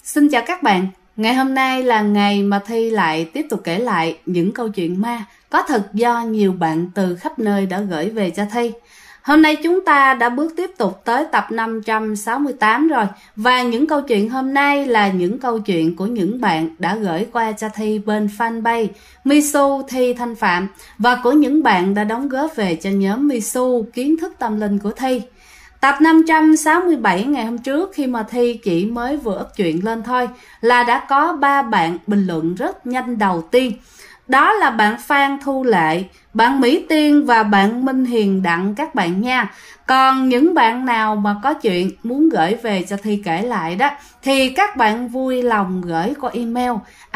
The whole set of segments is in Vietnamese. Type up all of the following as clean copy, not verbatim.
Xin chào các bạn, ngày hôm nay là ngày mà Thi lại tiếp tục kể lại những câu chuyện ma có thật do nhiều bạn từ khắp nơi đã gửi về cho Thi. Hôm nay chúng ta đã bước tiếp tục tới tập 568 rồi. Và những câu chuyện hôm nay là những câu chuyện của những bạn đã gửi qua cho Thi bên fanpage Misu Thi Thanh Phạm, và của những bạn đã đóng góp về cho nhóm Misu Kiến thức Tâm Linh của Thi. Tập 567 ngày hôm trước, khi mà Thi chỉ mới vừa up chuyện lên thôi, là đã có 3 bạn bình luận rất nhanh đầu tiên. Đó là bạn Phan Thu Lệ, bạn Mỹ Tiên và bạn Minh Hiền Đặng các bạn nha. Còn những bạn nào mà có chuyện muốn gửi về cho Thi kể lại đó, thì các bạn vui lòng gửi qua email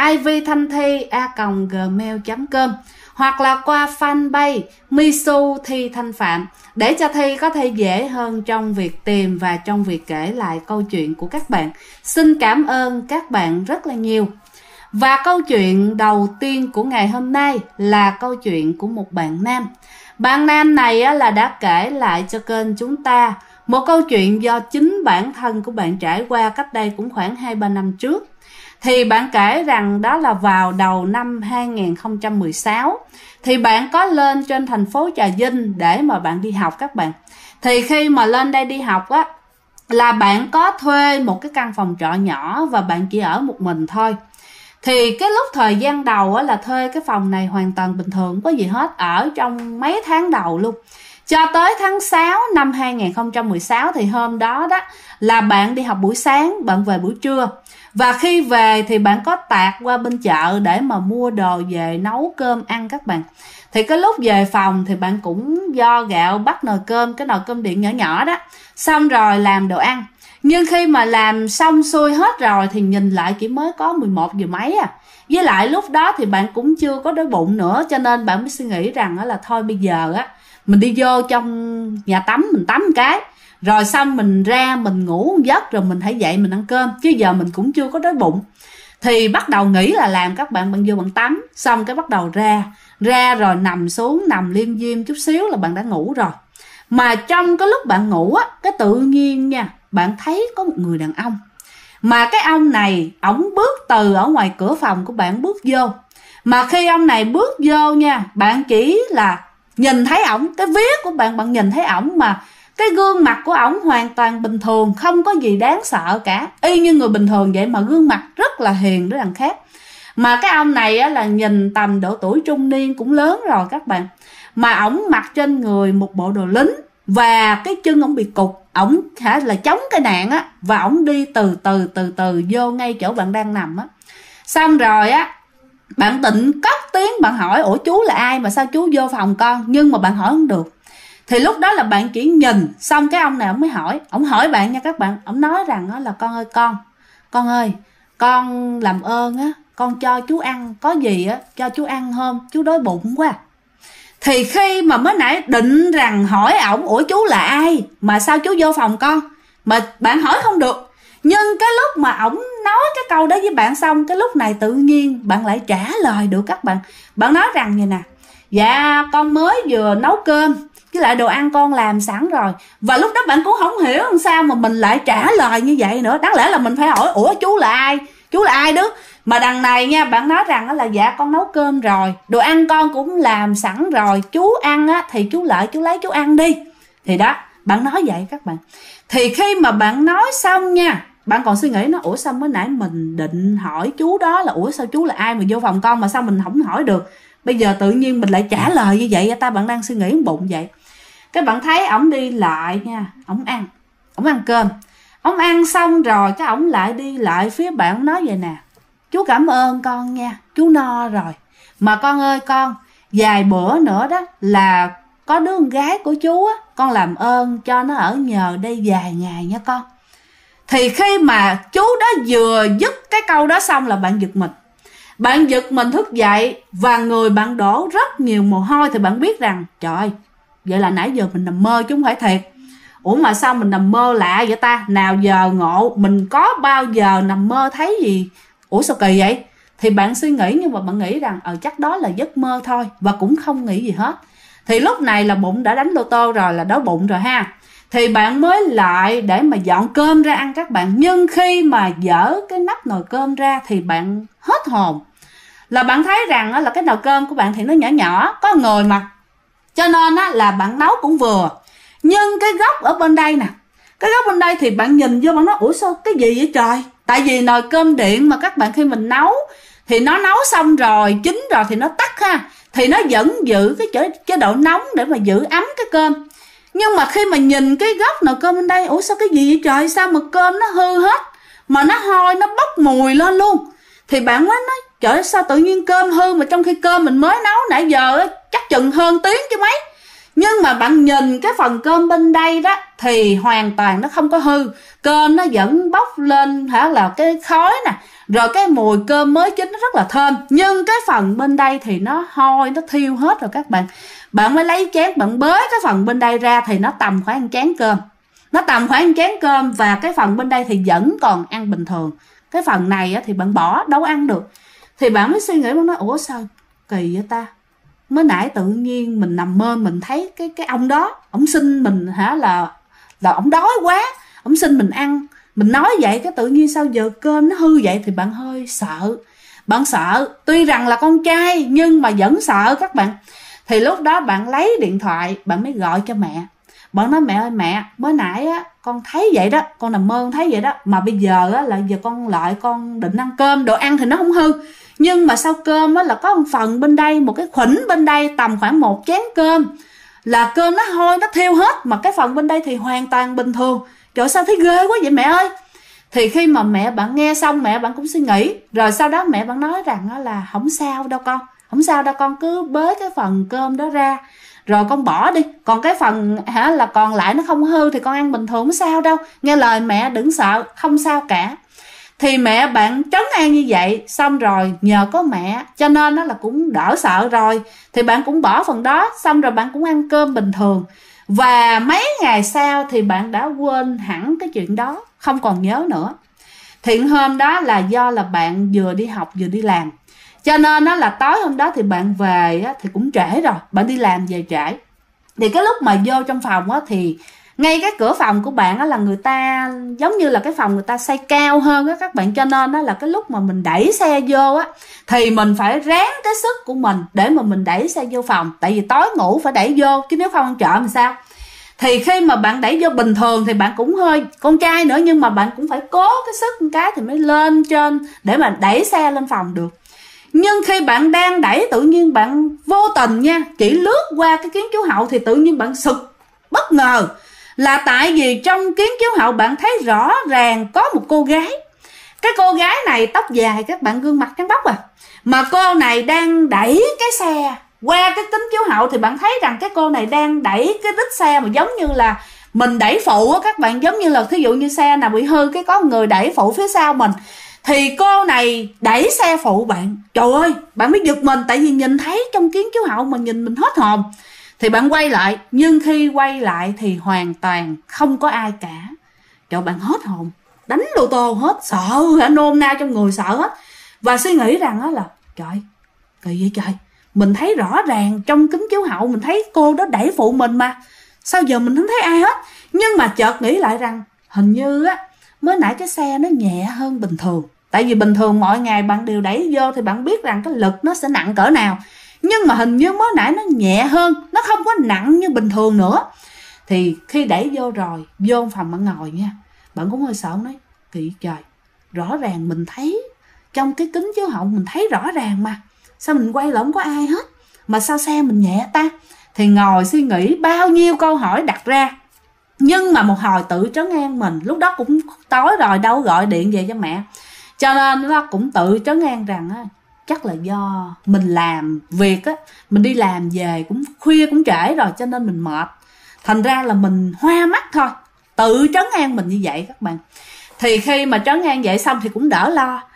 ivthanthi@gmail.com hoặc là qua fanpage Misu Thi Thanh Phạm, để cho Thi có thể dễ hơn trong việc tìm và trong việc kể lại câu chuyện của các bạn. Xin cảm ơn các bạn rất là nhiều. Và câu chuyện đầu tiên của ngày hôm nay là câu chuyện của một bạn nam. Bạn nam này là đã kể lại cho kênh chúng ta một câu chuyện do chính bản thân của bạn trải qua cách đây cũng khoảng 2-3 năm trước. Thì bạn kể rằng đó là vào đầu năm 2016 thì bạn có lên trên thành phố Trà Vinh để mà bạn đi học các bạn. Thì khi mà lên đây đi học á, là bạn có thuê một cái căn phòng trọ nhỏ và bạn chỉ ở một mình thôi. Thì cái lúc thời gian đầu á, là thuê cái phòng này hoàn toàn bình thường, không có gì hết, ở trong mấy tháng đầu luôn. Cho tới tháng 6 năm 2016 thì hôm đó đó là bạn đi học buổi sáng, bạn về buổi trưa. Và khi về thì bạn có tạt qua bên chợ để mà mua đồ về nấu cơm ăn các bạn. Thì cái lúc về phòng thì bạn cũng do gạo bắt nồi cơm, cái nồi cơm điện nhỏ nhỏ đó, xong rồi làm đồ ăn. Nhưng khi mà làm xong xuôi hết rồi thì nhìn lại chỉ mới có 11 giờ mấy à. Với lại lúc đó thì bạn cũng chưa có đói bụng nữa, cho nên bạn mới suy nghĩ rằng là thôi bây giờ á, mình đi vô trong nhà tắm mình tắm một cái, rồi xong mình ra mình ngủ một giấc rồi mình hãy dậy mình ăn cơm, chứ giờ mình cũng chưa có đói bụng. Thì bắt đầu nghĩ là làm các bạn, bạn vô bạn tắm, xong cái bắt đầu ra rồi nằm xuống, nằm liêm diêm chút xíu là bạn đã ngủ rồi. Mà trong cái lúc bạn ngủ á, cái tự nhiên nha, bạn thấy có một người đàn ông. Mà cái ông này, ổng bước từ ở ngoài cửa phòng của bạn bước vô. Mà khi ông này bước vô nha, bạn chỉ là nhìn thấy ổng, cái vía của bạn, bạn nhìn thấy ổng mà cái gương mặt của ổng hoàn toàn bình thường, không có gì đáng sợ cả, y như người bình thường vậy, mà gương mặt rất là hiền với đằng khác. Mà cái ông này á, là nhìn tầm độ tuổi trung niên cũng lớn rồi các bạn. Mà ổng mặc trên người một bộ đồ lính, và cái chân ổng bị cụt, ổng là chống cái nạn á, và ổng đi từ từ vô ngay chỗ bạn đang nằm á. Xong rồi á, bạn định cất tiếng bạn hỏi ủa chú là ai mà sao chú vô phòng con, nhưng mà bạn hỏi không được. Thì lúc đó là bạn chỉ nhìn, xong cái ông này ổng mới hỏi, ổng hỏi bạn nha các bạn, ổng nói rằng á là con ơi, con làm ơn á, con cho chú ăn, có gì á cho chú ăn không, chú đói bụng quá. Thì khi mà mới nãy định rằng hỏi ổng ủa chú là ai mà sao chú vô phòng con, mà bạn hỏi không được. Nhưng cái lúc mà ổng nói cái câu đó với bạn xong, cái lúc này tự nhiên bạn lại trả lời được các bạn. Bạn nói rằng vậy nè, dạ con mới vừa nấu cơm, với lại đồ ăn con làm sẵn rồi. Và lúc đó bạn cũng không hiểu làm sao mà mình lại trả lời như vậy nữa. Đáng lẽ là mình phải hỏi ủa chú là ai, chú là ai đó. Mà đằng này nha, bạn nói rằng là dạ con nấu cơm rồi, đồ ăn con cũng làm sẵn rồi, chú ăn á thì chú lại chú lấy chú ăn đi. Thì đó, bạn nói vậy các bạn. Thì khi mà bạn nói xong nha, bạn còn suy nghĩ nó ủa sao mới nãy mình định hỏi chú đó là ủa sao chú là ai mà vô phòng con mà sao mình không hỏi được, bây giờ tự nhiên mình lại trả lời như vậy ta. Bạn đang suy nghĩ bụng vậy. Cái bạn thấy ổng đi lại nha, ổng ăn cơm, ổng ăn xong rồi cái ổng lại đi lại phía bạn nói vậy nè, chú cảm ơn con nha, chú no rồi, mà con ơi con, vài bữa nữa đó là có đứa con gái của chú á, con làm ơn cho nó ở nhờ đây vài ngày nha con. Thì khi mà chú đó vừa dứt cái câu đó xong là bạn giật mình. Bạn giật mình thức dậy và người bạn đổ rất nhiều mồ hôi. Thì bạn biết rằng trời ơi, vậy là nãy giờ mình nằm mơ chứ không phải thiệt. Ủa mà sao mình nằm mơ lạ vậy ta, nào giờ ngộ, mình có bao giờ nằm mơ thấy gì, ủa sao kỳ vậy. Thì bạn suy nghĩ, nhưng mà bạn nghĩ rằng chắc đó là giấc mơ thôi, và cũng không nghĩ gì hết. Thì lúc này là bụng đã đánh lô tô rồi, là đói bụng rồi ha. thì bạn mới lại để mà dọn cơm ra ăn các bạn. Nhưng khi mà dỡ cái nắp nồi cơm ra thì bạn hết hồn. Là bạn thấy rằng là cái nồi cơm của bạn thì nó nhỏ nhỏ, có người mà, cho nên là bạn nấu cũng vừa. Nhưng cái góc ở bên đây nè, cái góc bên đây thì bạn nhìn vô bạn nói ủa sao cái gì vậy trời. Tại vì nồi cơm điện mà các bạn, khi mình nấu thì nó nấu xong rồi, chín rồi thì nó tắt ha, thì nó vẫn giữ cái độ nóng để mà giữ ấm cái cơm. Nhưng mà khi mà nhìn cái góc nồi cơm bên đây, ủa sao cái gì vậy trời, sao mà cơm nó hư hết, mà nó hôi, nó bốc mùi lên luôn. Thì bạn mới nói trời sao tự nhiên cơm hư, mà trong khi cơm mình mới nấu nãy giờ chắc chừng hơn tiếng chứ mấy. Nhưng mà bạn nhìn cái phần cơm bên đây đó thì hoàn toàn nó không có hư, cơm nó vẫn bốc lên là cái khói nè, rồi cái mùi cơm mới chín nó rất là thơm. Nhưng cái phần bên đây thì nó hôi, nó thiêu hết rồi các bạn. Bạn mới lấy chén bạn bới cái phần bên đây ra thì nó tầm khoảng 1 chén cơm, nó tầm khoảng 1 chén cơm, và cái phần bên đây thì vẫn còn ăn bình thường. Cái phần này thì bạn bỏ đâu ăn được. Thì bạn mới suy nghĩ, bạn nói ủa sao kỳ vậy ta, mới nãy tự nhiên mình nằm mơ mình thấy cái ông đó, ông xin mình là ông đói quá, ông xin mình ăn. Mình nói vậy cái tự nhiên sao giờ cơm nó hư vậy. Thì bạn hơi sợ, bạn sợ, tuy rằng là con trai nhưng mà vẫn sợ các bạn. Thì lúc đó bạn lấy điện thoại, bạn mới gọi cho mẹ. Bạn nói mẹ ơi mẹ, mới nãy con thấy vậy đó, con nằm mơ con thấy vậy đó, mà bây giờ là giờ con lại con định ăn cơm, đồ ăn thì nó không hư, nhưng mà sau cơm là có một phần bên đây, một cái khuỷnh bên đây tầm khoảng 1 chén cơm là cơm nó hôi, nó thiêu hết, mà cái phần bên đây thì hoàn toàn bình thường. Trời sao thấy ghê quá vậy mẹ ơi. Thì khi mà mẹ bạn nghe xong, mẹ bạn cũng suy nghĩ, rồi sau đó mẹ bạn nói rằng là không sao đâu con, không sao đâu con, cứ bới cái phần cơm đó ra rồi con bỏ đi, còn cái phần là còn lại nó không hư thì con ăn bình thường, không sao đâu, nghe lời mẹ đừng sợ, không sao cả. Thì mẹ bạn trấn an như vậy, xong rồi nhờ có mẹ cho nên nó là cũng đỡ sợ rồi. Thì bạn cũng bỏ phần đó, xong rồi bạn cũng ăn cơm bình thường. Và mấy ngày sau thì bạn đã quên hẳn cái chuyện đó, không còn nhớ nữa. Thì hôm đó là do là bạn vừa đi học vừa đi làm, cho nên là tối hôm đó thì bạn về thì cũng trễ rồi, bạn đi làm về trễ. Thì cái lúc mà vô trong phòng thì ngay cái cửa phòng của bạn là người ta giống như là cái phòng người ta xây cao hơn các bạn, cho nên là cái lúc mà mình đẩy xe vô thì mình phải ráng cái sức của mình để mà mình đẩy xe vô phòng, tại vì tối ngủ phải đẩy vô chứ nếu không ăn trộm làm sao. Thì khi mà bạn đẩy vô bình thường thì bạn cũng hơi con trai nữa, nhưng mà bạn cũng phải cố cái sức một cái thì mới lên trên để mà đẩy xe lên phòng được. Nhưng khi bạn đang đẩy, tự nhiên bạn vô tình nha, chỉ lướt qua cái kiến chiếu hậu thì tự nhiên bạn sực bất ngờ, là tại vì trong kiến chiếu hậu bạn thấy rõ ràng có một cô gái. Cái cô gái này tóc dài các bạn, gương mặt trắng bóc mà cô này đang đẩy cái xe qua cái kính chiếu hậu. Thì bạn thấy rằng cái cô này đang đẩy cái đít xe mà giống như là mình đẩy phụ các bạn, giống như là thí dụ như xe nào bị hư cái có người đẩy phụ phía sau mình, thì cô này đẩy xe phụ bạn. Trời ơi, bạn mới giật mình, tại vì nhìn thấy trong kiến chiếu hậu mà nhìn mình hết hồn. Thì bạn quay lại, nhưng khi quay lại thì hoàn toàn không có ai cả. Trời, bạn hết hồn, đánh lô tô hết, sợ nôn nao trong người, sợ hết. Và suy nghĩ rằng là trời, kỳ vậy trời, mình thấy rõ ràng trong kính chiếu hậu mình thấy cô đó đẩy phụ mình mà, sao giờ mình không thấy ai hết. Nhưng mà chợt nghĩ lại rằng hình như mới nãy cái xe nó nhẹ hơn bình thường. Tại vì bình thường mọi ngày bạn đều đẩy vô thì bạn biết rằng cái lực nó sẽ nặng cỡ nào. Nhưng mà hình như mới nãy nó nhẹ hơn, nó không có nặng như bình thường nữa. Thì khi đẩy vô rồi, vô phòng bạn ngồi nha, bạn cũng hơi sợ, nói kỳ trời, rõ ràng mình thấy trong cái kính chiếu hậu mình thấy rõ ràng mà, sao mình quay lại không có ai hết, mà sao xe mình nhẹ ta. Thì ngồi suy nghĩ bao nhiêu câu hỏi đặt ra. Nhưng mà một hồi tự trấn an mình, lúc đó cũng tối rồi đâu gọi điện về cho mẹ, cho nên nó cũng tự trấn an rằng chắc là do mình làm việc mình đi làm về cũng khuya cũng trễ rồi, cho nên mình mệt, thành ra là mình hoa mắt thôi. Tự trấn an mình như vậy các bạn. Thì khi mà trấn an vậy xong thì cũng đỡ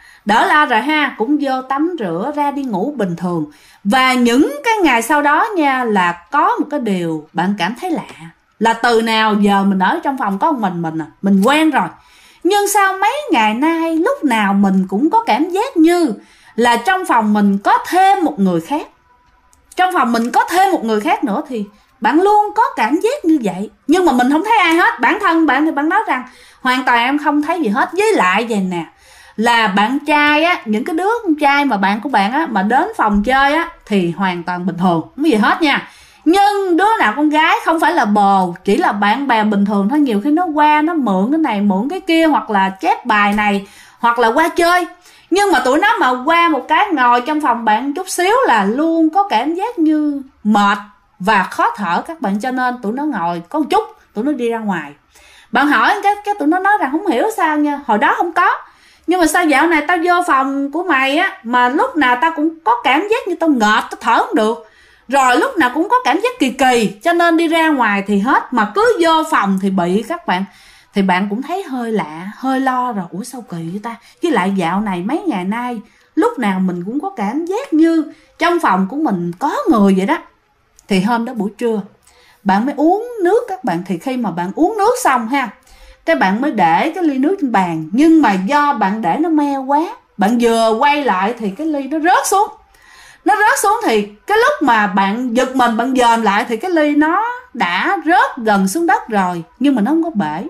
lo rồi ha, cũng vô tắm rửa ra đi ngủ bình thường. Và những cái ngày sau đó nha, là có một cái điều bạn cảm thấy lạ, là từ nào giờ mình ở trong phòng có một mình quen rồi, nhưng sao mấy ngày nay lúc nào mình cũng có cảm giác như là trong phòng mình có thêm một người khác. Trong phòng mình có thêm một người khác nữa. Thì bạn luôn có cảm giác như vậy, nhưng mà mình không thấy ai hết. Bản thân bạn thì bạn nói rằng hoàn toàn em không thấy gì hết. Với lại vậy nè, là bạn trai á, những cái đứa con trai mà bạn của bạn á mà đến phòng chơi á thì hoàn toàn bình thường, không có gì hết nha. Nhưng đứa nào con gái không phải là bồ, chỉ là bạn bè bình thường thôi, nhiều khi nó qua nó mượn cái này mượn cái kia, hoặc là chép bài này, hoặc là qua chơi, nhưng mà tụi nó mà qua một cái ngồi trong phòng bạn chút xíu là luôn có cảm giác như mệt và khó thở các bạn. Cho nên tụi nó ngồi có một chút tụi nó đi ra ngoài. Bạn hỏi cái tụi nó nói rằng không hiểu sao nha, hồi đó không có, nhưng mà sao dạo này tao vô phòng của mày á mà lúc nào tao cũng có cảm giác như tao ngợp, tao thở không được, rồi lúc nào cũng có cảm giác kỳ kỳ, cho nên đi ra ngoài thì hết, mà cứ vô phòng thì bị các bạn. Thì bạn cũng thấy hơi lạ, hơi lo rồi, ủa sao kỳ vậy ta. Với lại dạo này mấy ngày nay lúc nào mình cũng có cảm giác như trong phòng của mình có người vậy đó. Thì hôm đó buổi trưa bạn mới uống nước các bạn. Thì khi mà bạn uống nước xong ha, cái bạn mới để cái ly nước trên bàn, nhưng mà do bạn để nó meo quá, bạn vừa quay lại thì cái ly nó rớt xuống. Nó rớt xuống thì cái lúc mà bạn giật mình, bạn dòm lại thì cái ly nó đã rớt gần xuống đất rồi, nhưng mà nó không có bể.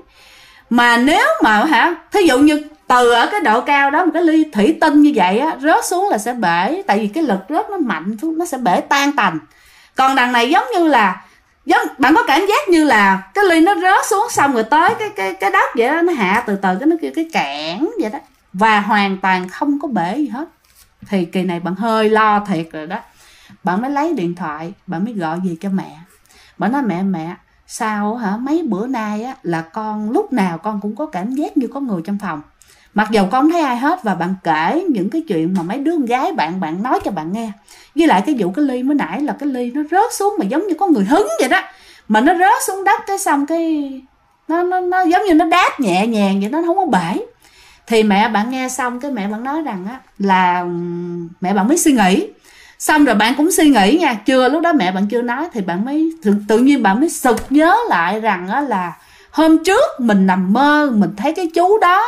Mà nếu mà thí dụ như từ ở cái độ cao đó, một cái ly thủy tinh như vậy á, rớt xuống là sẽ bể, tại vì cái lực rớt nó mạnh xuống, nó sẽ bể tan tành. Còn đằng này giống như là bạn có cảm giác như là cái ly nó rớt xuống xong rồi tới cái đất vậy đó, nó hạ từ từ, cái nó kêu cái cản vậy đó, và hoàn toàn không có bể gì hết. Thì kỳ này bạn hơi lo thiệt rồi đó. Bạn mới lấy điện thoại, bạn mới gọi về cho mẹ. Bạn nói mẹ sao mấy bữa nay á là con lúc nào con cũng có cảm giác như có người trong phòng, mặc dù con không thấy ai hết. Và bạn kể những cái chuyện mà mấy đứa con gái bạn nói cho bạn nghe. Với lại cái vụ cái ly mới nãy là cái ly nó rớt xuống mà giống như có người hứng vậy đó, mà nó rớt xuống đất cái xong cái nó giống như nó đáp nhẹ nhàng vậy, nó không có bể. Thì mẹ bạn nghe xong cái mẹ bạn nói rằng á là mẹ bạn mới suy nghĩ. Xong rồi bạn cũng suy nghĩ nha, lúc đó mẹ bạn chưa nói, thì bạn mới tự nhiên bạn mới sực nhớ lại rằng á là hôm trước mình nằm mơ mình thấy cái chú đó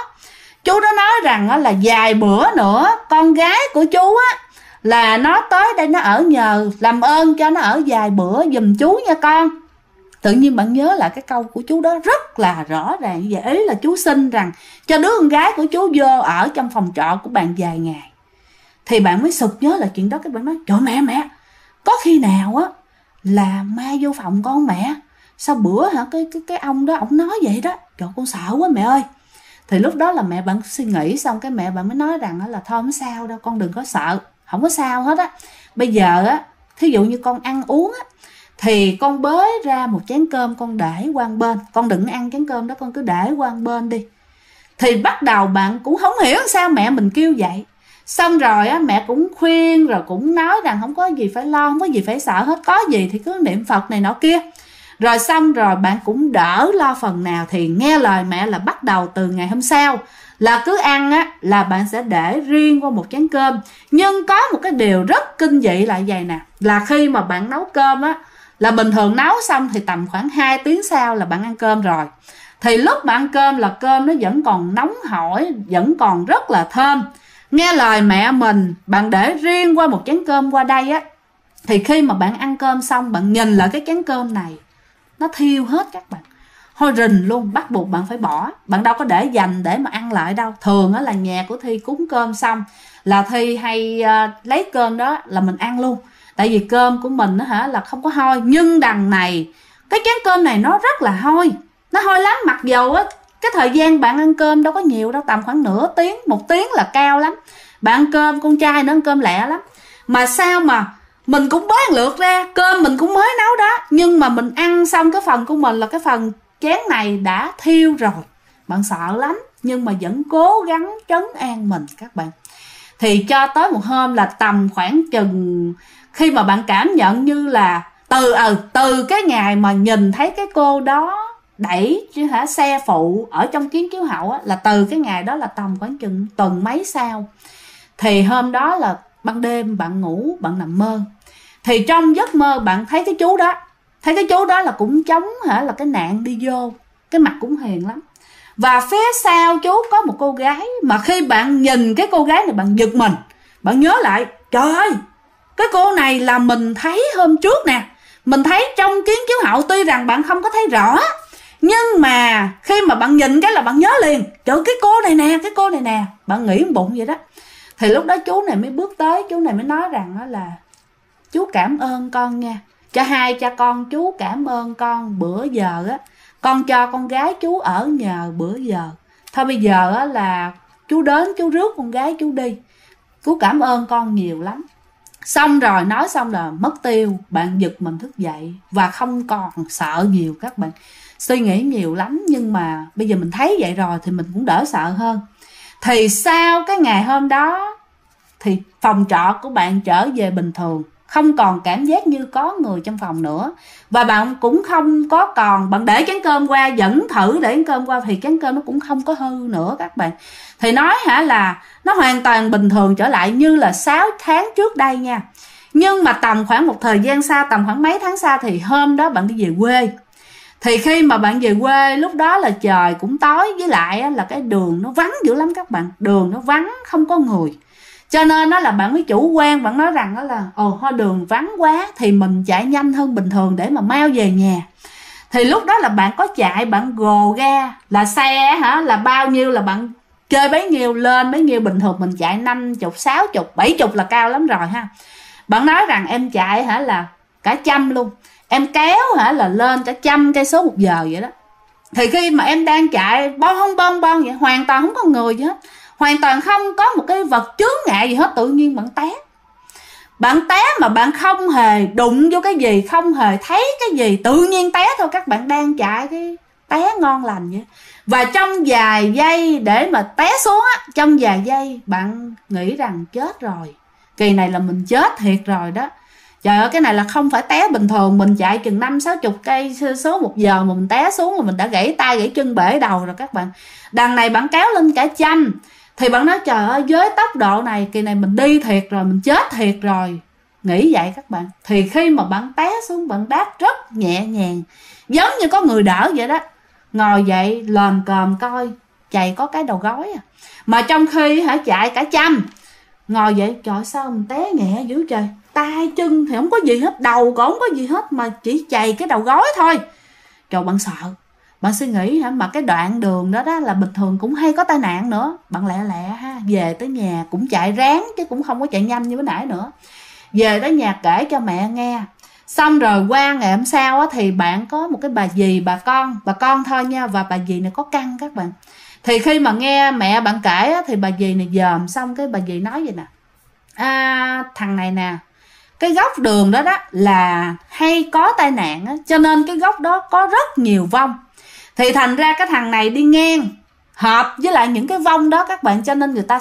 nói rằng á là vài bữa nữa con gái của chú á là nó tới đây nó ở nhờ, làm ơn cho nó ở vài bữa giùm chú nha con. Tự nhiên bạn nhớ lại cái câu của chú đó rất là rõ ràng như vậy. Ý là chú xin rằng cho đứa con gái của chú vô ở trong phòng trọ của bạn vài ngày. Thì bạn mới sực nhớ lại chuyện đó. Cái bạn nói trời mẹ, có khi nào á là ma vô phòng con mẹ. Sao bữa cái ông đó ổng nói vậy đó, trời con sợ quá mẹ ơi. Thì lúc đó là mẹ bạn suy nghĩ xong cái mẹ bạn mới nói rằng là thôi không sao đâu con, đừng có sợ, không có sao hết á. Bây giờ á thí dụ như con ăn uống á thì con bới ra một chén cơm con để qua một bên, con đừng ăn chén cơm đó, con cứ để qua một bên đi. Thì bắt đầu bạn cũng không hiểu sao mẹ mình kêu vậy. Xong rồi á mẹ cũng khuyên rồi cũng nói rằng không có gì phải lo, không có gì phải sợ hết, có gì thì cứ niệm Phật này nọ kia. Rồi xong rồi bạn cũng đỡ lo phần nào. Thì nghe lời mẹ là bắt đầu từ ngày hôm sau là cứ ăn á là bạn sẽ để riêng qua một chén cơm. Nhưng có một cái điều rất kinh dị là vậy nè, là khi mà bạn nấu cơm á là bình thường nấu xong thì tầm khoảng 2 tiếng sau là bạn ăn cơm rồi. Thì lúc mà ăn cơm là cơm nó vẫn còn nóng hổi, vẫn còn rất là thơm. Nghe lời mẹ mình, bạn để riêng qua một chén cơm qua đây á, thì khi mà bạn ăn cơm xong, bạn nhìn lại cái chén cơm này, nó thiêu hết các bạn. Hôi rình luôn, bắt buộc bạn phải bỏ. Bạn đâu có để dành để mà ăn lại đâu. Thường á là nhà của Thi cúng cơm xong là Thi hay lấy cơm đó là mình ăn luôn. Tại vì cơm của mình á là không có hôi. Nhưng đằng này, cái chén cơm này nó rất là hôi. Nó hôi lắm, mặc dù á cái thời gian bạn ăn cơm đâu có nhiều đâu, tầm khoảng nửa tiếng, 1 tiếng là cao lắm. Bạn ăn cơm, con trai nó ăn cơm lẹ lắm. Mà sao mà mình cũng bới lượt ra, cơm mình cũng mới nấu đó, nhưng mà mình ăn xong cái phần của mình là cái phần chén này đã thiêu rồi. Bạn sợ lắm, nhưng mà vẫn cố gắng trấn an mình các bạn. Thì cho tới một hôm là tầm khoảng chừng khi mà bạn cảm nhận như là từ cái ngày mà nhìn thấy cái cô đó đẩy xe phụ ở trong kiến chiếu hậu á, là từ cái ngày đó là tầm khoảng chừng tuần mấy sau. Thì hôm đó là ban đêm bạn ngủ, bạn nằm mơ. Thì trong giấc mơ bạn thấy cái chú đó. Thấy cái chú đó là cũng chống là cái nạn đi vô, cái mặt cũng hiền lắm. Và phía sau chú có một cô gái, mà khi bạn nhìn cái cô gái này bạn giật mình. Bạn nhớ lại, trời ơi, cái cô này là mình thấy hôm trước nè, mình thấy trong kiến chiếu hậu tuy rằng bạn không có thấy rõ, nhưng mà khi mà bạn nhìn cái là bạn nhớ liền, trời cái cô này nè, cái cô này nè, bạn nghĩ bụng vậy đó. Thì lúc đó chú này mới bước tới, chú này mới nói rằng đó là chú cảm ơn con nha, cho hai cha con chú cảm ơn con, bữa giờ á con cho con gái chú ở nhờ bữa giờ, thôi bây giờ á là chú đến chú rước con gái chú đi, chú cảm ơn con nhiều lắm. Xong rồi nói xong là mất tiêu, bạn giật mình thức dậy và không còn sợ nhiều các bạn, suy nghĩ nhiều lắm. Nhưng mà bây giờ mình thấy vậy rồi thì mình cũng đỡ sợ hơn. Thì sau cái ngày hôm đó thì phòng trọ của bạn trở về bình thường, không còn cảm giác như có người trong phòng nữa. Và bạn cũng không có còn, bạn để chén cơm qua, vẫn thử để chén cơm qua thì chén cơm nó cũng không có hư nữa các bạn. Thì nói là nó hoàn toàn bình thường trở lại như là 6 tháng trước đây nha. Nhưng mà tầm khoảng một thời gian sau, tầm khoảng mấy tháng sau thì hôm đó bạn đi về quê. Thì khi mà bạn về quê lúc đó là trời cũng tối, với lại là cái đường nó vắng dữ lắm các bạn, đường nó vắng không có người. Cho nên đó là bạn mới chủ quan, bạn nói rằng đó là hoa đường vắng quá thì mình chạy nhanh hơn bình thường để mà mau về nhà. Thì lúc đó là bạn có chạy, bạn gồ ga là xe là bao nhiêu là bạn chơi bấy nhiêu, lên bấy nhiêu. Bình thường mình chạy 50, 60, 70 là cao lắm rồi ha. Bạn nói rằng em chạy là cả 100 luôn, em kéo là lên cả 100 cây số một giờ vậy đó. Thì khi mà em đang chạy bon vậy, hoàn toàn không có người gì hết, hoàn toàn không có một cái vật chướng ngại gì hết, tự nhiên bạn té. Bạn té mà bạn không hề đụng vô cái gì, không hề thấy cái gì, tự nhiên té thôi. Các bạn đang chạy cái té ngon lành vậy. Và trong vài giây để mà té xuống á, trong vài giây bạn nghĩ rằng chết rồi, kỳ này là mình chết thiệt rồi đó. Trời ơi, cái này là không phải té bình thường, mình chạy chừng 50-60 cây số một giờ mà mình té xuống mà mình đã gãy tay gãy chân bể đầu rồi các bạn. Đằng này bạn kéo lên cả 100. Thì bạn nói trời ơi, với tốc độ này kỳ này mình đi thiệt rồi, mình chết thiệt rồi. Nghĩ vậy các bạn. Thì khi mà bạn té xuống, bạn đáp rất nhẹ nhàng, giống như có người đỡ vậy đó. Ngồi dậy lồm cồm coi, chạy có cái đầu gối à. Mà trong khi chạy cả 100, ngồi dậy trời sao mình té nhẹ dữ trời, tay chân thì không có gì hết, đầu cũng không có gì hết, mà chỉ chày cái đầu gối thôi. Trời, bạn sợ, bạn suy nghĩ mà cái đoạn đường đó là bình thường cũng hay có tai nạn nữa. Bạn lẹ về tới nhà cũng chạy ráng chứ cũng không có chạy nhanh như bữa nãy nữa. Về tới nhà kể cho mẹ nghe. Xong rồi qua ngày hôm sau thì bạn có một cái bà dì, bà con thôi nha, và bà dì này có căn các bạn. Thì khi mà nghe mẹ bạn kể thì bà dì này dòm xong cái bà dì nói vậy nè: thằng này nè, cái góc đường đó là hay có tai nạn á, cho nên cái góc đó có rất nhiều vong. Thì thành ra cái thằng này đi ngang hợp với lại những cái vong đó các bạn, cho nên người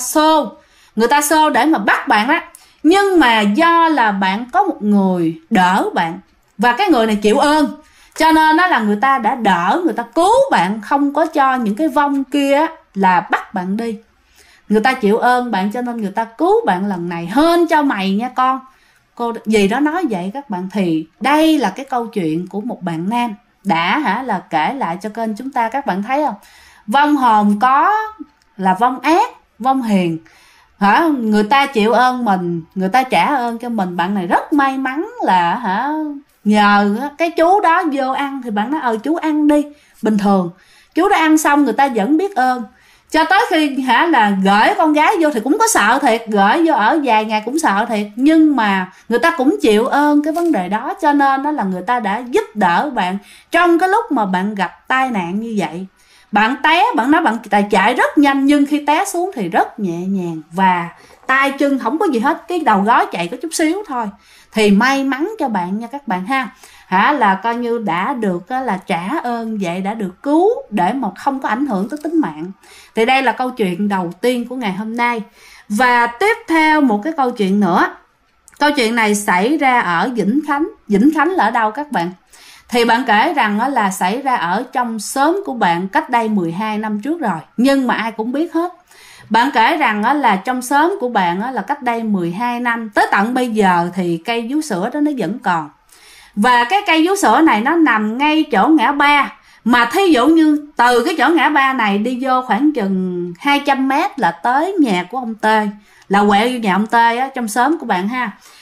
ta xô để mà bắt bạn đó. Nhưng mà do là bạn có một người đỡ bạn, và cái người này chịu ơn, cho nên đó là người ta đã đỡ, người ta cứu bạn, không có cho những cái vong kia là bắt bạn đi. Người ta chịu ơn bạn cho nên người ta cứu bạn lần này, hên cho mày nha con. Cô dì đó nói vậy các bạn. Thì đây là cái câu chuyện của một bạn nam đã là kể lại cho kênh chúng ta. Các bạn thấy không, vong hồn có là vong ác, vong hiền, người ta chịu ơn mình, người ta trả ơn cho mình. Bạn này rất may mắn là nhờ cái chú đó vô ăn, thì bạn nói chú ăn đi. Bình thường chú đã ăn xong người ta vẫn biết ơn, cho tới khi là gửi con gái vô thì cũng có sợ thiệt, gửi vô ở vài ngày cũng sợ thiệt, nhưng mà người ta cũng chịu ơn cái vấn đề đó, cho nên đó là người ta đã giúp đỡ bạn trong cái lúc mà bạn gặp tai nạn như vậy. Bạn té, bạn nói bạn chạy rất nhanh, nhưng khi té xuống thì rất nhẹ nhàng, và tay chân không có gì hết, cái đầu gối chạy có chút xíu thôi. Thì may mắn cho bạn nha các bạn ha. Là coi như đã được là trả ơn vậy, đã được cứu để mà không có ảnh hưởng tới tính mạng. Thì đây là câu chuyện đầu tiên của ngày hôm nay. Và tiếp theo một cái câu chuyện nữa. Câu chuyện này xảy ra ở Vĩnh Khánh. Vĩnh Khánh là ở đâu các bạn? Thì bạn kể rằng là xảy ra ở trong xóm của bạn cách đây 12 năm trước rồi, nhưng mà ai cũng biết hết. Bạn kể rằng là trong xóm của bạn là cách đây 12 năm, tới tận bây giờ thì cây vú sữa đó nó vẫn còn. Và cái cây vú sữa này nó nằm ngay chỗ ngã ba. Mà thí dụ như từ cái chỗ ngã ba này đi vô khoảng chừng 200 mét là tới nhà của ông Tê, là quẹo vô nhà ông Tê trong xóm của bạn ha.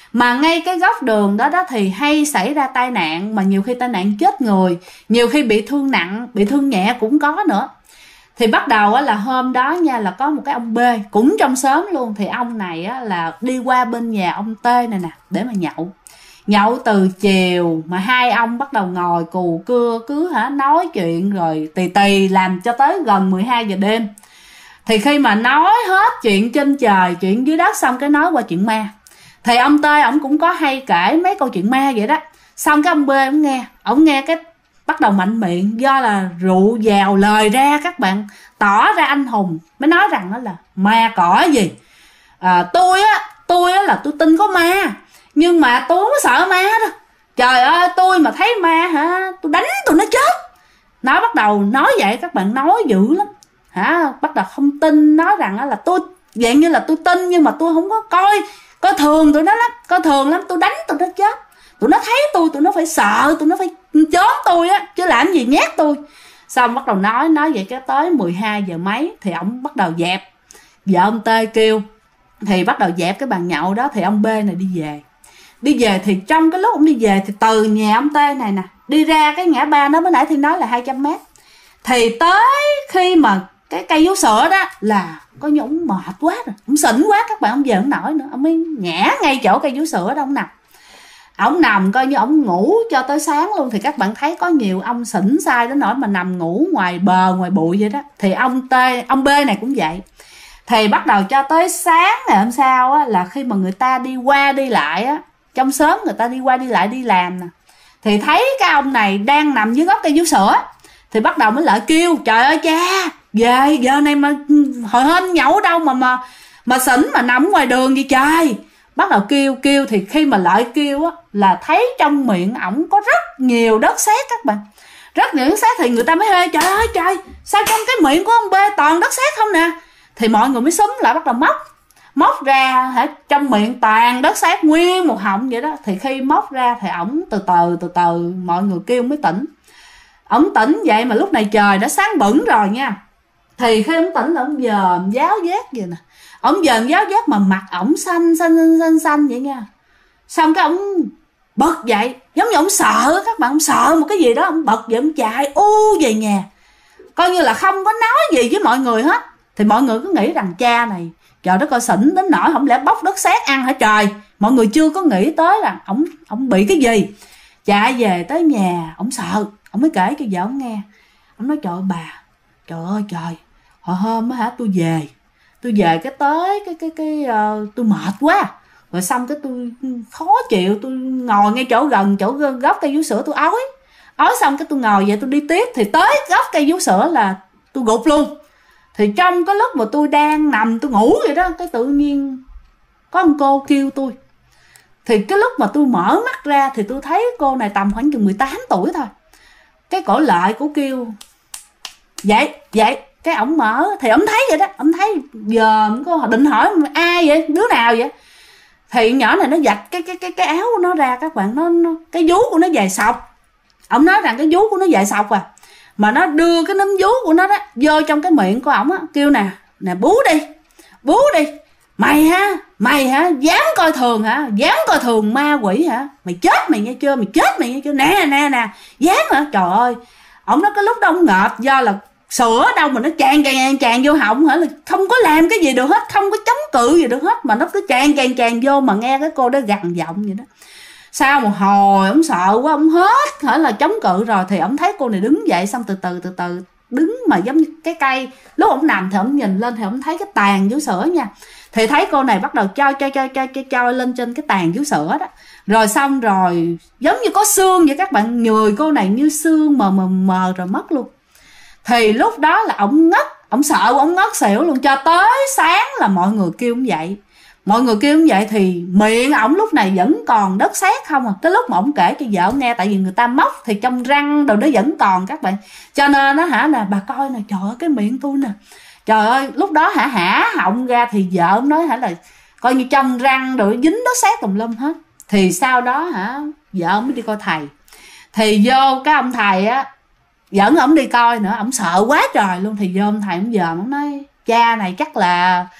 Mà ngay cái góc đường đó đó thì hay xảy ra tai nạn, mà nhiều khi tai nạn chết người, nhiều khi bị thương nặng, bị thương nhẹ cũng có nữa. Thì bắt đầu á, là hôm đó nha, là có một cái ông B cũng trong xóm luôn. Thì ông này á, là đi qua bên nhà ông T này nè để mà nhậu từ chiều, mà hai ông bắt đầu ngồi cù cưa cứ nói chuyện rồi tì tì làm cho tới gần 12 giờ đêm. Thì khi mà nói hết chuyện trên trời, chuyện dưới đất xong cái nói qua chuyện ma. Thì ông T ổng cũng có hay kể mấy câu chuyện ma vậy đó. Xong cái ông B ổng nghe cái bắt đầu mạnh miệng, do là rượu vào lời ra các bạn, tỏ ra anh hùng, mới nói rằng đó là ma cỏ gì. Tôi á là tôi tin có ma, nhưng mà tôi không có sợ ma đâu. Trời ơi, tôi mà thấy ma tôi đánh tụi nó chết. Nó bắt đầu nói vậy các bạn, nói dữ lắm bắt đầu không tin, nói rằng là tôi dạng như là tôi tin, nhưng mà tôi không có coi thường tụi nó lắm, coi thường lắm, tôi đánh tụi nó chết. Tụi nó thấy tôi, tụi nó phải sợ, tụi nó phải trốn tôi á, chứ làm gì nhát tôi. Xong bắt đầu nói vậy cái tới 12 giờ mấy thì ổng bắt đầu dẹp. Vợ ông T kêu thì bắt đầu dẹp cái bàn nhậu đó. Thì ông B này đi về thì trong cái lúc ông đi về thì từ nhà ông T này nè đi ra cái ngã ba đó mới nãy thì nói là 200 mét. Thì tới khi mà cái cây vú sữa đó là có như ông mệt quá rồi, ông xỉn quá các bạn, ông về không nổi nữa, ông mới ngã ngay chỗ cây vú sữa đó ông nằm coi như ông ngủ cho tới sáng luôn. Thì các bạn thấy có nhiều ông xỉn sai đến nỗi mà nằm ngủ ngoài bờ ngoài bụi vậy đó. Thì ông B này cũng vậy. Thì bắt đầu cho tới sáng ngày hôm sau á, là khi mà người ta đi qua đi lại á, trong xóm người ta đi qua đi lại đi làm nè, thì thấy cái ông này đang nằm dưới gốc cây vú sữa. Thì bắt đầu mới lại kêu trời ơi cha, về giờ này mà hồi hôm nhậu ở đâu mà xỉn mà nằm ngoài đường vậy trời. Bắt đầu kêu thì khi mà lại kêu á, là thấy trong miệng ổng có rất nhiều đất sét các bạn, rất nhiều đất sét. Thì người ta mới hê trời ơi trời, sao trong cái miệng của ông B toàn đất sét không nè. Thì mọi người mới xúm lại bắt đầu móc ra trong miệng toàn đất sét nguyên một họng vậy đó. Thì khi móc ra thì ổng từ từ mọi người kêu mới tỉnh. Ổng tỉnh vậy mà lúc này trời đã sáng bẩn rồi nha. Thì khi ổng tỉnh là ổng dòm giáo giác vậy nè, ổng dòm giáo giác mà mặt ổng xanh vậy nha. Xong cái ổng bật dậy, giống như ổng sợ các bạn, ổng sợ một cái gì đó, ổng bật dậy ổng chạy về nhà, coi như là không có nói gì với mọi người hết. Thì mọi người cứ nghĩ rằng cha này trời đất ơi xỉn đến nỗi không lẽ bóc đất sét ăn hả trời. Mọi người chưa có nghĩ tới rằng ổng bị cái gì. Chạy về tới nhà ổng sợ, ổng mới kể cho vợ ổng nghe. Ổng nói trời ơi bà, trời ơi trời, hồi hôm á tôi về cái tới tôi mệt quá, rồi xong cái tôi khó chịu, tôi ngồi ngay chỗ gốc cây vú sữa tôi ói xong cái tôi ngồi vậy tôi đi tiếp. Thì tới gốc cây vú sữa là tôi gục luôn. Thì trong cái lúc mà tôi đang nằm tôi ngủ vậy đó, cái tự nhiên có một cô kêu tôi. Thì cái lúc mà tôi mở mắt ra thì tôi thấy cô này tầm khoảng chừng 18 tuổi thôi. Cái cổ lại cổ kêu vậy cái ổng mở thì ổng thấy vậy đó, ổng thấy giờ cô định hỏi ai vậy, đứa nào vậy. Thì nhỏ này nó giặt cái áo của nó ra các bạn, nó cái vú của nó dài sọc. Ổng nói rằng cái vú của nó dài sọc mà nó đưa cái nấm vú của nó đó vô trong cái miệng của ổng á, kêu nè bú đi mày hả dám coi thường ma quỷ hả, mày chết mày nghe chưa, nè dám hả. Trời ơi, ổng nói cái lúc đó ổng ngợp, do là sữa đâu mà nó tràn vô họng hả, là không có làm cái gì được hết, không có chống cự gì được hết, mà nó cứ tràn vô. Mà nghe cái cô đó gằn giọng vậy đó. Sau một hồi ổng sợ quá, ổng hết hả là chống cự rồi. Thì ổng thấy cô này đứng dậy, xong từ từ đứng mà giống như cái cây. Lúc ổng nằm thì ổng nhìn lên thì ổng thấy cái tàn vú sữa nha. Thì thấy cô này bắt đầu cho lên trên cái tàn vú sữa đó. Rồi xong rồi giống như có xương vậy các bạn, người cô này như xương mờ rồi mất luôn. Thì lúc đó là ổng ngất, ổng sợ, ổng ngất xỉu luôn. Cho tới sáng là mọi người kêu ổng dậy. Thì miệng ổng lúc này vẫn còn đất sét không à. Cái lúc mà ổng kể cho vợ ổng nghe, tại vì người ta móc thì trong răng đồ nó vẫn còn các bạn. Cho nên nó nè bà coi nè, trời ơi cái miệng tôi nè. Trời ơi lúc đó hả họng ra thì vợ ổng nói là coi như trong răng đồ dính đất sét tùm lum hết. Thì sau đó vợ ổng mới đi coi thầy. Thì vô cái ông thầy á dẫn ổng đi coi nữa, ổng sợ quá trời luôn. Thì vô ông thầy ổng dòm, ổng nói cha này chắc là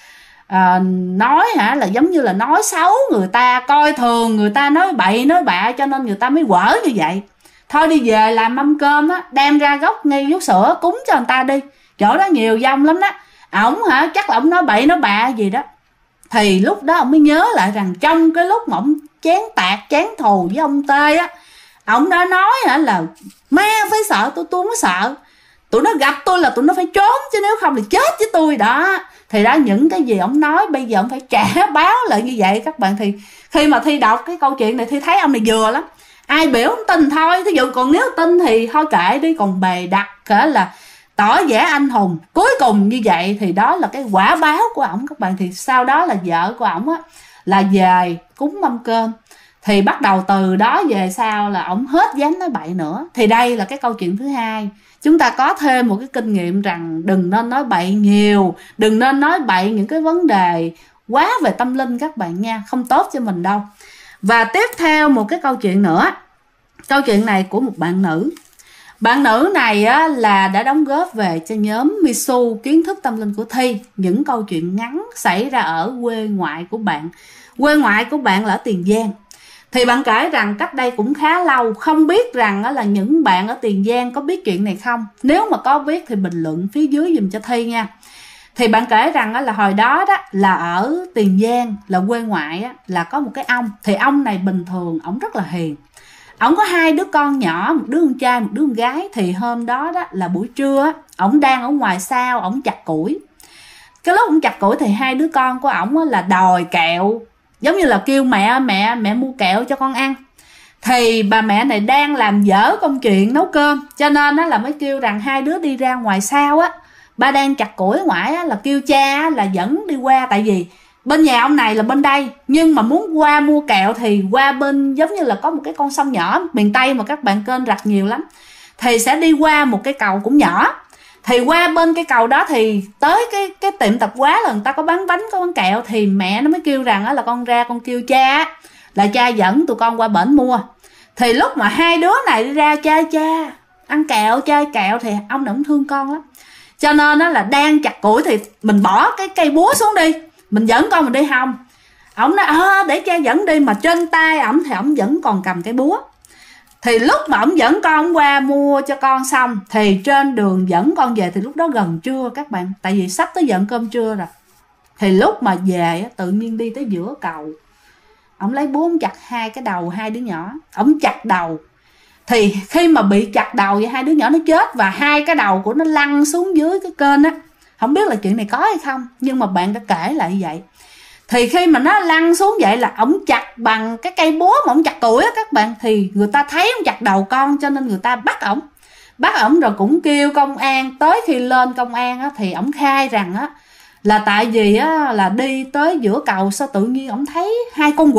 nói là giống như là nói xấu người ta, coi thường người ta, nói bậy nói bạ, cho nên người ta mới quở như vậy. Thôi đi về làm mâm cơm á, đem ra gốc nghi vú sữa cúng cho người ta đi, chỗ đó nhiều dông lắm đó. Ổng chắc là ổng nói bậy nói bạ gì đó. Thì lúc đó ổng mới nhớ lại rằng trong cái lúc mà ổng chán tạc chán thù với ông Tê á, ổng đã nói là ma phải sợ tôi không có sợ, tụi nó gặp tôi là tụi nó phải trốn, chứ nếu không thì chết với tôi đó. Thì đó, những cái gì ổng nói bây giờ ổng phải trả báo lại như vậy các bạn. Thì khi mà Thi đọc cái câu chuyện này, Thi thấy ông này vừa lắm. Ai biểu không tin thôi, thí dụ còn nếu tin thì thôi kệ đi, còn bày đặt là tỏ vẻ anh hùng cuối cùng như vậy thì đó là cái quả báo của ổng các bạn. Thì sau đó là vợ của ổng á là về cúng mâm cơm, thì bắt đầu từ đó về sau là ổng hết dám nói bậy nữa. Thì đây là cái câu chuyện thứ hai, chúng ta có thêm một cái kinh nghiệm rằng đừng nên nói bậy nhiều, đừng nên nói bậy những cái vấn đề quá về tâm linh các bạn nha, không tốt cho mình đâu. Và tiếp theo một cái câu chuyện nữa, câu chuyện này của một bạn nữ. Bạn nữ này á, là đã đóng góp về cho nhóm Misu kiến thức tâm linh của Thi những câu chuyện ngắn xảy ra ở quê ngoại của bạn. Quê ngoại của bạn là ở Tiền Giang. Thì bạn kể rằng cách đây cũng khá lâu, không biết rằng là những bạn ở Tiền Giang có biết chuyện này không. Nếu mà có biết thì bình luận phía dưới dùm cho Thi nha. Thì bạn kể rằng là hồi đó là ở Tiền Giang là quê ngoại là có một cái ông. Thì ông này bình thường ổng rất là hiền, ổng có 2 đứa con nhỏ, một đứa con trai một đứa con gái. Thì hôm đó là buổi trưa ổng đang ở ngoài sau ổng chặt củi. Cái lúc ổng chặt củi thì 2 đứa con của ổng là đòi kẹo, giống như là kêu mẹ mua kẹo cho con ăn. Thì bà mẹ này đang làm dở công chuyện nấu cơm, cho nên là mới kêu rằng 2 đứa đi ra ngoài sau ba đang chặt củi ngoài là kêu cha là dẫn đi qua. Tại vì bên nhà ông này là bên đây, nhưng mà muốn qua mua kẹo thì qua bên giống như là có một cái con sông nhỏ miền Tây mà các bạn kênh rạch nhiều lắm, thì sẽ đi qua một cái cầu cũng nhỏ. Thì qua bên cái cầu đó thì tới cái tiệm tạp hóa là người ta có bán bánh có bán kẹo. Thì mẹ nó mới kêu rằng là con ra con kêu cha là cha dẫn tụi con qua bển mua. Thì lúc mà 2 đứa này đi ra cha ăn kẹo chơi kẹo thì ông này cũng thương con lắm, cho nên là đang chặt củi thì mình bỏ cái cây búa xuống đi, mình dẫn con mình đi. Không, ổng nói để cha dẫn đi, mà trên tay ổng thì ổng vẫn còn cầm cái búa. Thì lúc mà ổng dẫn con qua mua cho con xong thì trên đường dẫn con về thì lúc đó gần trưa các bạn, tại vì sắp tới giờ cơm trưa rồi. Thì lúc mà về tự nhiên đi tới giữa cầu, ổng lấy búa ổng chặt 2 cái đầu 2 đứa nhỏ. Ổng chặt đầu thì khi mà bị chặt đầu vậy 2 đứa nhỏ nó chết, và 2 cái đầu của nó lăn xuống dưới cái kênh Không biết là chuyện này có hay không, nhưng mà bạn đã kể lại như vậy. Thì khi mà nó lăn xuống vậy là ổng chặt bằng cái cây búa mà ổng chặt củi các bạn. Thì người ta thấy ổng chặt đầu con cho nên người ta bắt ổng rồi cũng kêu công an. Tới khi lên công an thì ổng khai rằng là tại vì là đi tới giữa cầu sao tự nhiên ổng thấy 2 con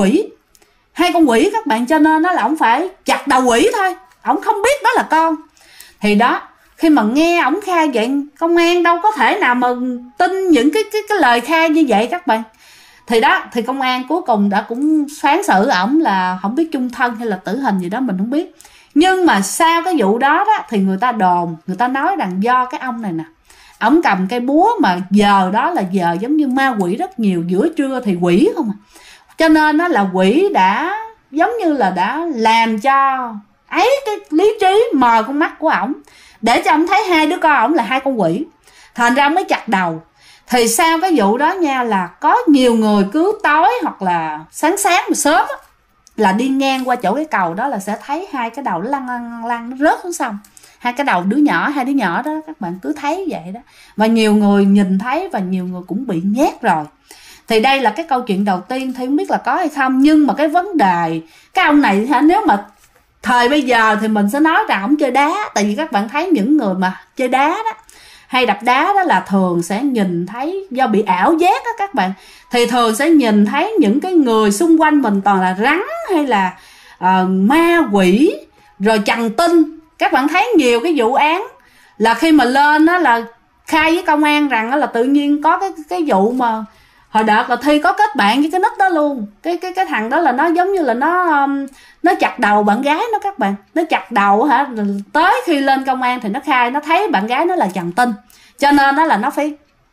quỷ các bạn, cho nên là ổng phải chặt đầu quỷ thôi, ổng không biết đó là con. Thì đó, khi mà nghe ổng khai vậy, công an đâu có thể nào mà tin những cái lời khai như vậy các bạn. Thì đó, thì công an cuối cùng đã cũng phán xử ổng là không biết chung thân hay là tử hình gì đó mình không biết. Nhưng mà sau cái vụ đó thì người ta đồn, người ta nói rằng do cái ông này nè, ổng cầm cây búa mà giờ đó là giờ giống như ma quỷ rất nhiều, giữa trưa thì quỷ không cho nên là quỷ đã giống như là đã làm cho ấy cái lý trí mờ con mắt của ổng, để cho ổng thấy 2 đứa con ổng là 2 con quỷ, thành ra mới chặt đầu. Thì sau cái vụ đó nha, là có nhiều người cứ tối hoặc là sáng mà sớm là đi ngang qua chỗ cái cầu đó là sẽ thấy 2 cái đầu nó lăn nó rớt xuống sông. 2 cái đầu hai đứa nhỏ đó các bạn cứ thấy vậy đó. Và nhiều người nhìn thấy và nhiều người cũng bị nhét rồi. Thì đây là cái câu chuyện đầu tiên, thì không biết là có hay không. Nhưng mà cái vấn đề cái ông này nếu mà thời bây giờ thì mình sẽ nói rằng ông chơi đá. Tại vì các bạn thấy những người mà chơi đá đó hay đập đá đó là thường sẽ nhìn thấy, do bị ảo giác đó các bạn, thì thường sẽ nhìn thấy những cái người xung quanh mình toàn là rắn hay là ma quỷ rồi trần tinh. Các bạn thấy nhiều cái vụ án là khi mà lên đó là khai với công an rằng là tự nhiên có cái vụ mà hồi đợt là Thi có kết bạn với cái nick đó luôn. Cái thằng đó là nó giống như là nó chặt đầu bạn gái nó các bạn. Nó chặt đầu tới khi lên công an thì nó khai, nó thấy bạn gái nó là trần tinh, cho nên đó là nó phải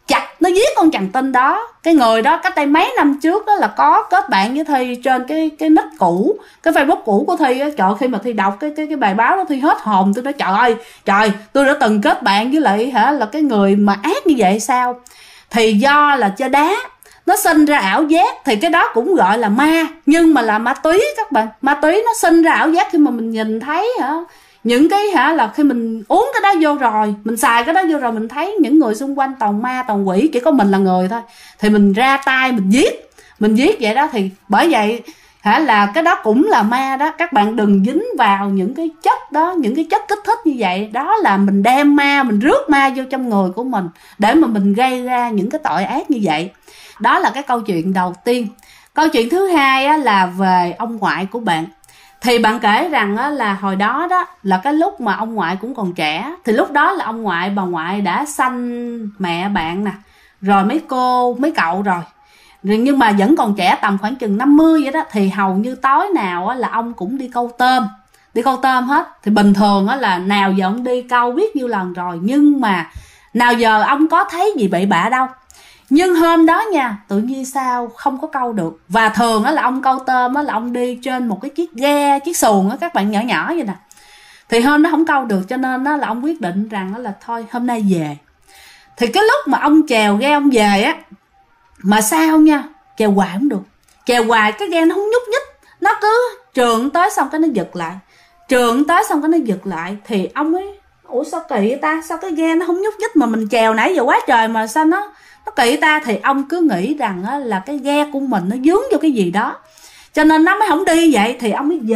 chặt, nó giết con chằn tinh đó. Cái người đó cách đây mấy năm trước đó là có kết bạn với Thi trên cái nick cũ, cái Facebook cũ của Thi á. Trời, khi mà Thi đọc cái bài báo đó, Thi hết hồn. Tôi nói trời ơi, trời, tôi đã từng kết bạn với lại là cái người mà ác như vậy sao? Thì do là chơi đá nó sinh ra ảo giác, thì cái đó cũng gọi là ma, nhưng mà là ma túy các bạn. Ma túy nó sinh ra ảo giác khi mà mình nhìn thấy những cái là khi mình uống cái đó vô rồi, mình xài cái đó vô rồi, mình thấy những người xung quanh toàn ma toàn quỷ, chỉ có mình là người thôi, thì mình ra tay mình giết vậy đó. Thì bởi vậy là cái đó cũng là ma đó. Các bạn đừng dính vào những cái chất đó, những cái chất kích thích như vậy. Đó là mình đem ma, mình rước ma vô trong người của mình để mà mình gây ra những cái tội ác như vậy. Đó là cái câu chuyện đầu tiên. Câu chuyện thứ hai là về ông ngoại của bạn. Thì bạn kể rằng là hồi đó đó là cái lúc mà ông ngoại cũng còn trẻ, thì lúc đó là ông ngoại bà ngoại đã sanh mẹ bạn nè, rồi mấy cô mấy cậu rồi, nhưng mà vẫn còn trẻ, tầm khoảng chừng 50 vậy đó. Thì hầu như tối nào là ông cũng đi câu tôm hết. Thì bình thường là nào giờ ông đi câu biết nhiêu lần rồi, nhưng mà nào giờ ông có thấy gì bậy bạ đâu. Nhưng hôm đó nha, tự nhiên sao không có câu được. Và thường là ông câu tôm là ông đi trên một cái chiếc ghe, chiếc xuồng các bạn, nhỏ nhỏ vậy nè. Thì hôm đó không câu được, cho nên là ông quyết định rằng là thôi hôm nay về. Thì cái lúc mà ông chèo ghe ông về mà sao nha, chèo hoài không được. Chèo hoài cái ghe nó không nhúc nhích, nó cứ trườn tới xong cái nó giật lại. Thì ông ấy, ủa sao kỳ ta, sao cái ghe nó không nhúc nhích mà mình chèo nãy giờ quá trời mà sao nó kỳ ta. Thì ông cứ nghĩ rằng là cái ghe của mình nó dướng vô cái gì đó, cho nên nó mới không đi vậy. Thì ông mới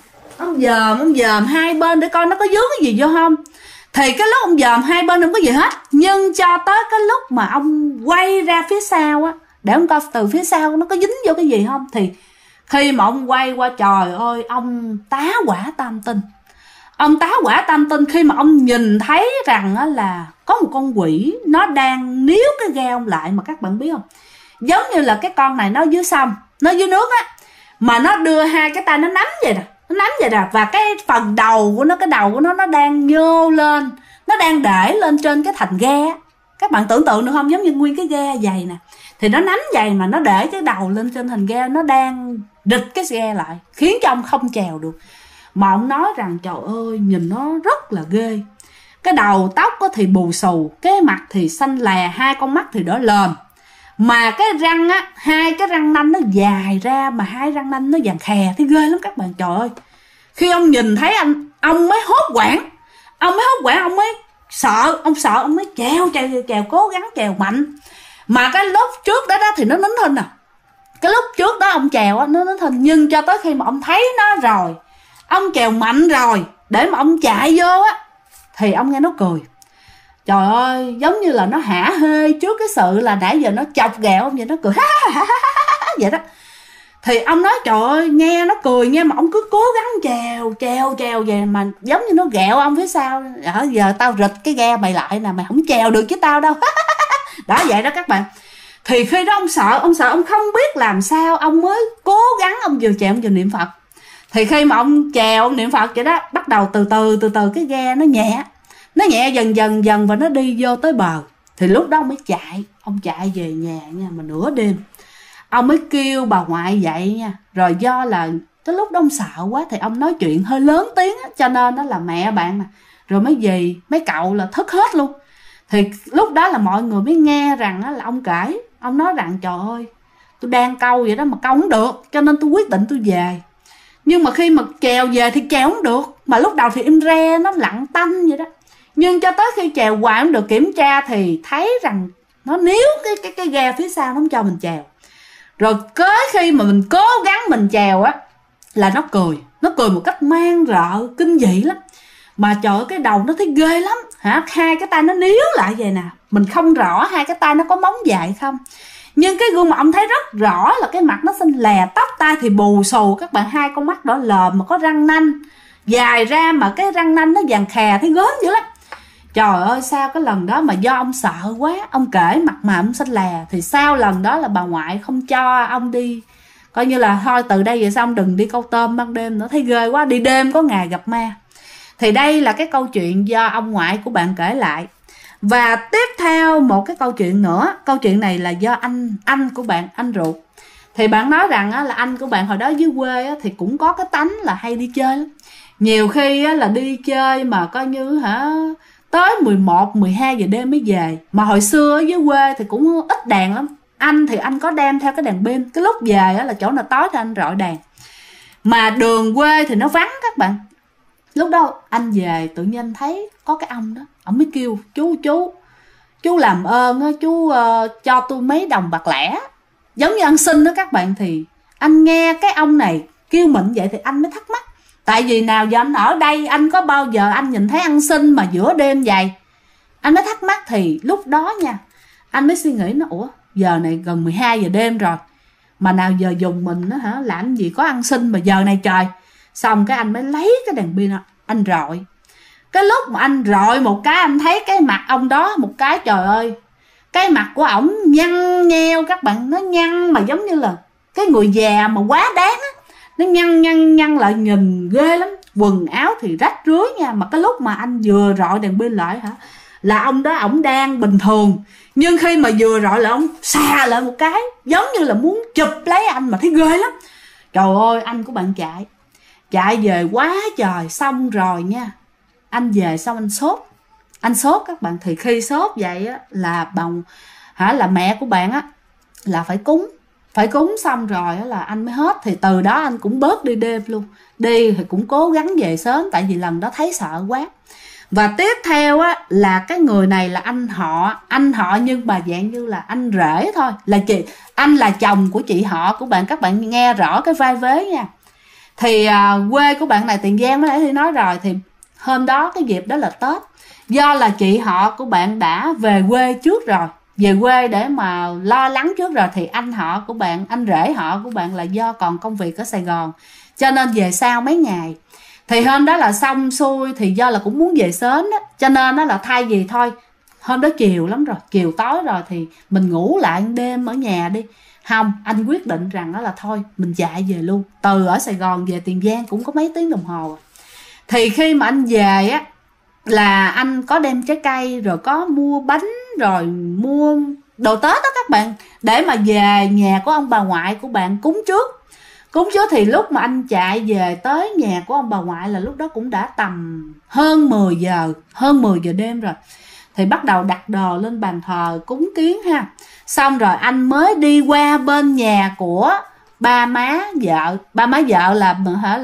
dòm hai bên để coi nó có dướng cái gì vô không. Thì cái lúc ông dòm hai bên không có gì hết, nhưng cho tới cái lúc mà ông quay ra phía sau để ông coi từ phía sau nó có dính vô cái gì không. Thì khi mà ông quay qua, trời ơi, ông tá hỏa tam tinh khi mà ông nhìn thấy rằng là có một con quỷ nó đang níu cái ghe ông lại. Mà các bạn biết không, giống như là cái con này nó dưới sông, nó dưới nước mà nó đưa hai cái tay nó nắm vậy nè, và cái phần đầu của nó, cái đầu của nó đang nhô lên, nó đang để lên trên cái thành ghe. Các bạn tưởng tượng được không, giống như nguyên cái ghe dày nè, thì nó nắm dày mà nó để cái đầu lên trên thành ghe, nó đang địch cái ghe lại, khiến cho ông không chèo được. Mà ông nói rằng trời ơi, nhìn nó rất là ghê. Cái đầu tóc thì bù xù, cái mặt thì xanh lè, hai con mắt thì đỏ lòm, mà cái răng hai cái răng nanh nó dài ra, mà hai răng nanh nó vàng khè, thấy ghê lắm các bạn. Trời ơi, khi ông nhìn thấy ông mới hốt hoảng, ông mới sợ, ông mới trèo, cố gắng trèo mạnh. Mà cái lúc trước đó thì nó nín thinh cái lúc trước đó ông trèo nó nín thinh, nhưng cho tới khi mà ông thấy nó rồi, ông trèo mạnh rồi để mà ông chạy vô thì ông nghe nó cười. Trời ơi, giống như là nó hả hê trước cái sự là nãy giờ nó chọc ghẹo ông vậy, nó cười ha vậy đó. Thì ông nói trời ơi, nghe nó cười nghe, mà ông cứ cố gắng trèo về, mà giống như nó ghẹo ông phía sau. Giờ tao rịch cái ghe mày lại nè, mày không trèo được với tao đâu. Đó, vậy đó các bạn. Thì khi đó ông sợ, ông không biết làm sao, ông mới cố gắng, ông vừa trèo ông vừa niệm Phật. Thì khi mà ông trèo, ông niệm Phật vậy đó, bắt đầu từ từ cái ghe nó nhẹ dần và nó đi vô tới bờ. Thì lúc đó ông mới ông chạy về nhà nha, mà nửa đêm ông mới kêu bà ngoại dậy nha. Rồi do là cái lúc đó ông sợ quá thì ông nói chuyện hơi lớn tiếng cho nên đó là mẹ bạn mà, rồi mấy dì mấy cậu là thức hết luôn. Thì lúc đó là mọi người mới nghe rằng là ông kể, ông nói rằng trời ơi, tôi đang câu vậy đó mà câu không được, cho nên tôi quyết định tôi về. Nhưng mà khi mà chèo về thì chèo không được, mà lúc đầu thì im re, nó lặng tanh vậy đó. Nhưng cho tới khi chèo hoài không được, kiểm tra thì thấy rằng nó níu cái ghe phía sau, nó không cho mình chèo. Rồi tới khi mà mình cố gắng mình chèo là nó cười một cách man rợ, kinh dị lắm. Mà trời ơi, cái đầu nó thấy ghê lắm hai cái tay nó níu lại vậy nè. Mình không rõ hai cái tay nó có móng dài không, nhưng cái gương mặt ông thấy rất rõ là cái mặt nó xinh lè, tóc tai thì bù xù các bạn, hai con mắt đỏ lòm mà có răng nanh dài ra, mà cái răng nanh nó vàng khè, thấy gớm dữ lắm. Trời ơi, sao cái lần đó mà do ông sợ quá, ông kể mặt mà ông xanh lè, thì sau lần đó là bà ngoại không cho ông đi, coi như là thôi từ đây về sau ông đừng đi câu tôm ban đêm nữa, thấy ghê quá, đi đêm có ngày gặp ma. Thì đây là cái câu chuyện do ông ngoại của bạn kể lại. Và tiếp theo một cái câu chuyện nữa. Câu chuyện này là do anh của bạn, anh ruột. Thì bạn nói rằng là anh của bạn hồi đó dưới quê thì cũng có cái tánh là hay đi chơi lắm. Nhiều khi là đi chơi mà coi như tới 11, 12 giờ đêm mới về. Mà hồi xưa ở dưới quê thì cũng ít đèn lắm. Anh thì anh có đem theo cái đèn pin. Cái lúc về là chỗ nào tối thì anh rọi đèn. Mà đường quê thì nó vắng các bạn. Lúc đó anh về tự nhiên anh thấy có cái ông đó, ông mới kêu chú làm ơn á, chú cho tôi mấy đồng bạc lẻ, giống như ăn xin đó các bạn. Thì anh nghe cái ông này kêu mình vậy thì anh mới thắc mắc. Tại vì nào giờ anh ở đây anh có bao giờ anh nhìn thấy ăn xin mà giữa đêm vậy? Anh mới thắc mắc. Thì lúc đó nha, anh mới suy nghĩ nó, ủa giờ này gần 12 giờ đêm rồi mà nào giờ dùng mình đó, làm gì có ăn xin mà giờ này trời. Xong cái anh mới lấy cái đèn pin anh rọi. Cái lúc mà anh rọi một cái, anh thấy cái mặt ông đó một cái, trời ơi, cái mặt của ổng nhăn nheo các bạn. Nó nhăn mà giống như là cái người già mà quá đáng á. Nó nhăn lại nhìn ghê lắm. Quần áo thì rách rưới nha. Mà cái lúc mà anh vừa rọi đèn pin lại là ông đó ổng đang bình thường. Nhưng khi mà vừa rọi là ổng xà lại một cái, giống như là muốn chụp lấy anh mà thấy ghê lắm. Trời ơi, anh của bạn chạy về quá trời. Xong rồi nha, anh về xong anh sốt các bạn. Thì khi sốt vậy á là mẹ của bạn á là phải cúng xong rồi á là anh mới hết. Thì từ đó anh cũng bớt đi đêm luôn. Đi thì cũng cố gắng về sớm, tại vì lần đó thấy sợ quá. Và tiếp theo á là cái người này là anh họ nhưng mà dạng như là anh rể thôi, là anh là chồng của chị họ của bạn. Các bạn nghe rõ cái vai vế nha. Thì quê của bạn này Tiền Giang, mới nãy thì nói rồi. Thì hôm đó cái dịp đó là Tết, do là chị họ của bạn đã về quê trước rồi, về quê để mà lo lắng trước rồi. Thì anh rể họ của bạn là do còn công việc ở Sài Gòn cho nên về sau mấy ngày. Thì hôm đó là xong xuôi, thì do là cũng muốn về sớm đó, cho nên nó là thay vì thôi hôm đó chiều lắm rồi, chiều tối rồi thì mình ngủ lại đêm ở nhà đi. Không, anh quyết định rằng đó là thôi mình chạy về luôn. Từ ở Sài Gòn về Tiền Giang cũng có mấy tiếng đồng hồ. Thì khi mà anh về á là anh có đem trái cây, rồi có mua bánh, rồi mua đồ Tết đó các bạn, để mà về nhà của ông bà ngoại của bạn cúng trước. Thì lúc mà anh chạy về tới nhà của ông bà ngoại là lúc đó cũng đã tầm hơn 10 giờ đêm rồi. Thì bắt đầu đặt đồ lên bàn thờ cúng kiến ha. Xong rồi anh mới đi qua bên nhà của ba má vợ là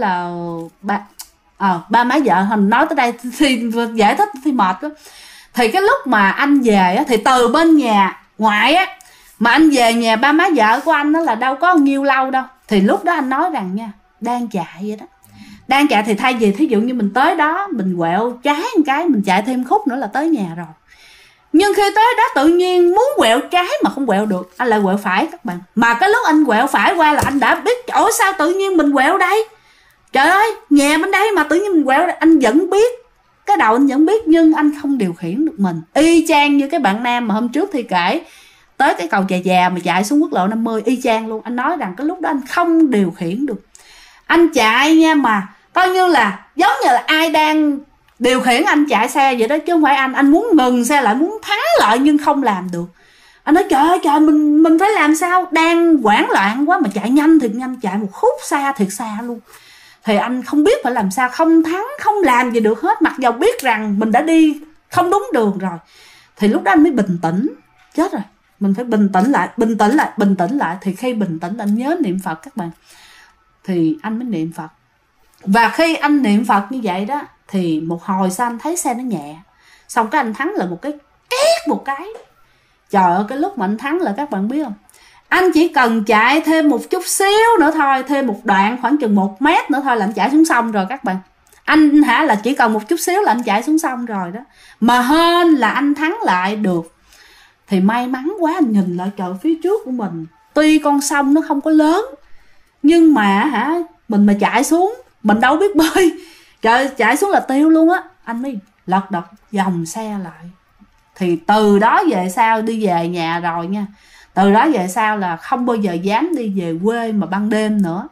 ba má vợ. Hình nói tới đây thì giải thích thì mệt quá. Thì cái lúc mà anh về á, thì từ bên nhà ngoại á mà anh về nhà ba má vợ của anh đó là đâu có nhiêu lâu đâu. Thì lúc đó anh nói rằng nha, đang chạy vậy đó. Đang chạy thì thay vì thí dụ như mình tới đó mình quẹo trái một cái, mình chạy thêm khúc nữa là tới nhà rồi. Nhưng khi tới đó tự nhiên muốn quẹo trái mà không quẹo được, anh lại quẹo phải các bạn. Mà cái lúc anh quẹo phải qua là anh đã biết, ủa sao tự nhiên mình quẹo đây, trời ơi nhà bên đây mà tự nhiên mình quẹo đây. Anh vẫn biết, cái đầu anh vẫn biết, nhưng anh không điều khiển được mình. Y chang như cái bạn nam mà hôm trước thì kể tới cái cầu Chà Già mà chạy xuống quốc lộ 50, y chang luôn. Anh nói rằng cái lúc đó anh không điều khiển được. Anh chạy nha, mà coi như là giống như là ai đang điều khiển anh chạy xe vậy đó, chứ không phải anh muốn ngừng xe lại, muốn thắng lại nhưng không làm được. Anh nói trời ơi trời, mình phải làm sao, đang hoảng loạn quá mà chạy nhanh thiệt nhanh, chạy một khúc xa thiệt xa luôn. Thì anh không biết phải làm sao, không thắng không làm gì được hết, mặc dầu biết rằng mình đã đi không đúng đường rồi. Thì lúc đó anh mới bình tĩnh. Chết rồi, mình phải bình tĩnh lại. Thì khi bình tĩnh anh nhớ niệm Phật các bạn. Thì anh mới niệm Phật. Và khi anh niệm Phật như vậy đó, thì một hồi sau anh thấy xe nó nhẹ. Xong cái anh thắng lại một cái két một cái. Trời ơi, cái lúc mà anh thắng là các bạn biết không, anh chỉ cần chạy thêm một chút xíu nữa thôi, thêm một đoạn khoảng chừng 1 mét nữa thôi là anh chạy xuống sông rồi các bạn. Anh là chỉ cần một chút xíu là anh chạy xuống sông rồi đó. Mà hên là anh thắng lại được. Thì may mắn quá, anh nhìn lại trời phía trước của mình, tuy con sông nó không có lớn, nhưng mà mình mà chạy xuống, mình đâu biết bơi, trời chạy xuống là tiêu luôn á. Anh mới lật đật dòng xe lại. Thì từ đó về sau đi về nhà rồi nha, từ đó về sau là không bao giờ dám đi về quê mà ban đêm nữa.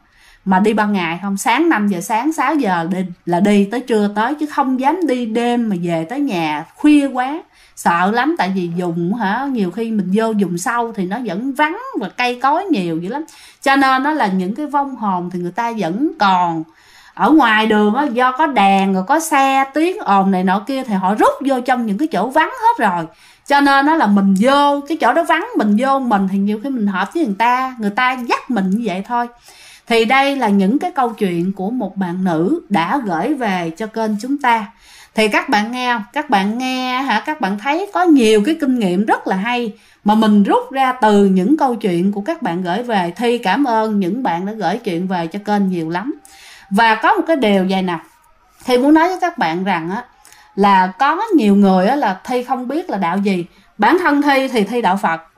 mà đi ban ngày không, sáng 5 giờ sáng 6 giờ đi tới trưa tới, chứ không dám đi đêm mà về tới nhà khuya quá, sợ lắm. Tại vì dùng nhiều khi mình vô dùng sâu thì nó vẫn vắng và cây cối nhiều dữ lắm, cho nên nó là những cái vong hồn thì người ta vẫn còn ở ngoài đường á, do có đèn rồi có xe tiếng ồn này nọ kia thì họ rút vô trong những cái chỗ vắng hết rồi, cho nên nó là mình vô cái chỗ đó vắng, mình vô mình thì nhiều khi mình hợp với người ta dắt mình như vậy thôi. Thì đây là những cái câu chuyện của một bạn nữ đã gửi về cho kênh chúng ta. Thì các bạn nghe không? Các bạn nghe các bạn thấy có nhiều cái kinh nghiệm rất là hay mà mình rút ra từ những câu chuyện của các bạn gửi về. Thi cảm ơn những bạn đã gửi chuyện về cho kênh nhiều lắm. Và có một cái điều vậy nè, Thi muốn nói với các bạn rằng là có nhiều người là Thi không biết là đạo gì. Bản thân Thi thì Thi đạo Phật.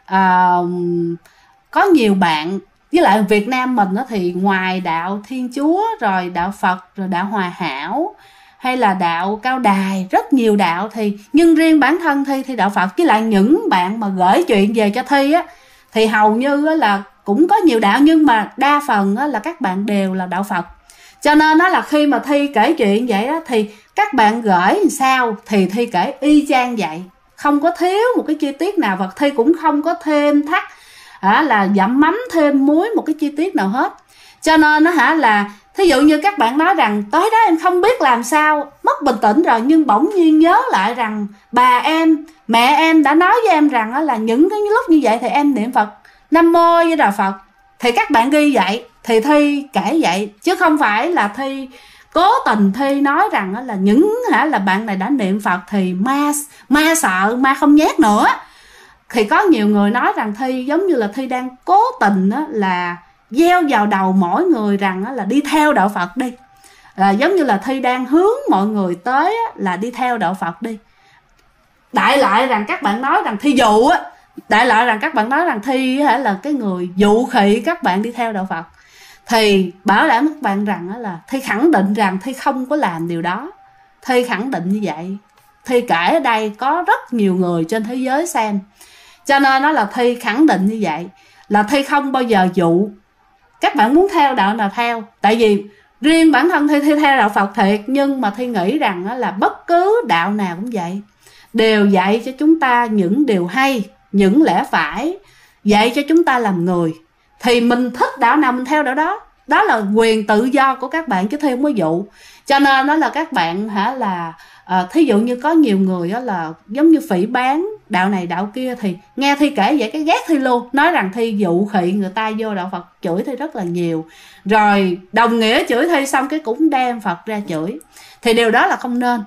Có nhiều bạn, với lại Việt Nam mình thì ngoài đạo Thiên Chúa, rồi đạo Phật, rồi đạo Hòa Hảo, hay là đạo Cao Đài, rất nhiều đạo. Nhưng riêng bản thân Thi thì đạo Phật. Với lại những bạn mà gửi chuyện về cho Thi thì hầu như là cũng có nhiều đạo, nhưng mà đa phần là các bạn đều là đạo Phật. Cho nên là khi mà Thi kể chuyện vậy thì các bạn gửi làm sao thì Thi kể y chang vậy, không có thiếu một cái chi tiết nào, và Thi cũng không có thêm thắt là dặm mắm thêm muối một cái chi tiết nào hết. Cho nên là thí dụ như các bạn nói rằng tới đó em không biết làm sao, mất bình tĩnh rồi, nhưng bỗng nhiên nhớ lại rằng bà em, mẹ em đã nói với em rằng là những cái lúc như vậy thì em niệm Phật Nam Mô với Đà Phật, thì các bạn ghi vậy thì Thi kể vậy, chứ không phải là Thi cố tình Thi nói rằng là những là bạn này đã niệm Phật thì ma sợ, ma không nhét nữa. Thì có nhiều người nói rằng Thi giống như là Thi đang cố tình là gieo vào đầu mỗi người rằng là đi theo đạo Phật đi, giống như là Thi đang hướng mọi người tới là đi theo đạo Phật đi. Đại lại rằng các bạn nói rằng Thi dụ đại loại rằng các bạn nói rằng Thi là cái người dụ khị các bạn đi theo đạo Phật. Thì bảo đảm các bạn rằng là Thi khẳng định rằng Thi không có làm điều đó. Thi khẳng định như vậy. Thi kể ở đây có rất nhiều người trên thế giới xem, cho nên là Thi khẳng định như vậy, là Thi không bao giờ dụ các bạn muốn theo đạo nào theo. Tại vì riêng bản thân Thi theo đạo Phật thiệt, nhưng mà Thi nghĩ rằng là bất cứ đạo nào cũng vậy, đều dạy cho chúng ta những điều hay, những lẽ phải, dạy cho chúng ta làm người. Thì mình thích đạo nào mình theo đạo đó, đó là quyền tự do của các bạn, chứ Thi không có dụ. Cho nên là các bạn thí dụ như có nhiều người là giống như phỉ báng đạo này đạo kia, thì nghe Thi kể vậy cái ghét Thi luôn, nói rằng Thi dụ khị người ta vô đạo Phật, chửi Thi rất là nhiều, rồi đồng nghĩa chửi Thi xong cái cũng đem Phật ra chửi. Thì điều đó là không nên.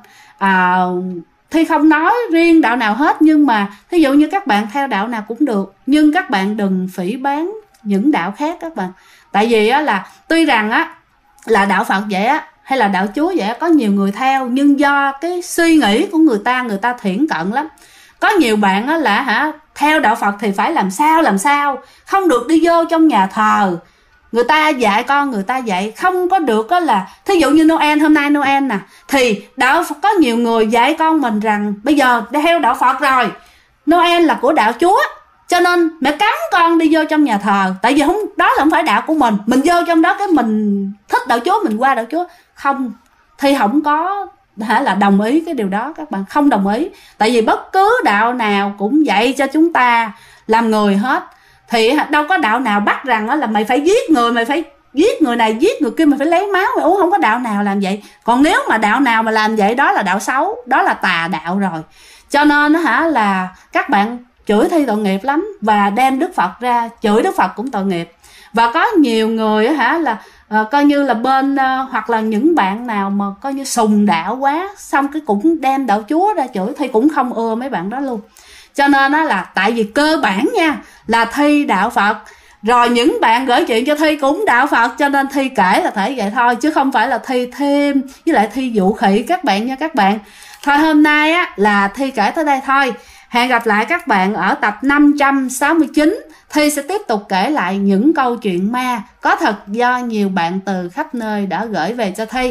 Thi không nói riêng đạo nào hết, nhưng mà thí dụ như các bạn theo đạo nào cũng được, nhưng các bạn đừng phỉ báng những đạo khác các bạn. Tại vì là tuy rằng là đạo Phật vậy hay là đạo Chúa vậy có nhiều người theo, nhưng do cái suy nghĩ của người ta thiển cận lắm. Có nhiều bạn là theo đạo Phật thì phải làm sao không được đi vô trong nhà thờ, người ta dạy con người ta dạy không có được là thí dụ như Noel, hôm nay Noel nè, thì đạo Phật có nhiều người dạy con mình rằng bây giờ theo đạo Phật rồi, Noel là của đạo Chúa, cho nên mẹ cấm con đi vô trong nhà thờ, tại vì đó là không phải đạo của mình vô trong đó cái mình thích đạo Chúa mình qua đạo Chúa. Không, thì không có là đồng ý cái điều đó, các bạn không đồng ý. Tại vì bất cứ đạo nào cũng dạy cho chúng ta làm người hết, thì đâu có đạo nào bắt rằng là mày phải giết người, mày phải giết người này giết người kia, mày phải lấy máu mày uống, không có đạo nào làm vậy. Còn nếu mà đạo nào mà làm vậy đó là đạo xấu, đó là tà đạo rồi. Cho nên là các bạn chửi Thi tội nghiệp lắm, và đem Đức Phật ra chửi Đức Phật cũng tội nghiệp. Và có nhiều người là coi như là bên hoặc là những bạn nào mà coi như sùng đạo quá, xong cái cũng đem đạo Chúa ra chửi. Thi cũng không ưa mấy bạn đó luôn. Cho nên là tại vì cơ bản nha là Thi đạo Phật, rồi những bạn gửi chuyện cho Thi cũng đạo Phật, cho nên Thi kể là thể vậy thôi, chứ không phải là Thi thêm với lại Thi dụ khỉ các bạn nha các bạn. Thôi hôm nay là Thi kể tới đây thôi. Hẹn gặp lại các bạn ở tập 569. Thi sẽ tiếp tục kể lại những câu chuyện ma có thật do nhiều bạn từ khắp nơi đã gửi về cho Thi.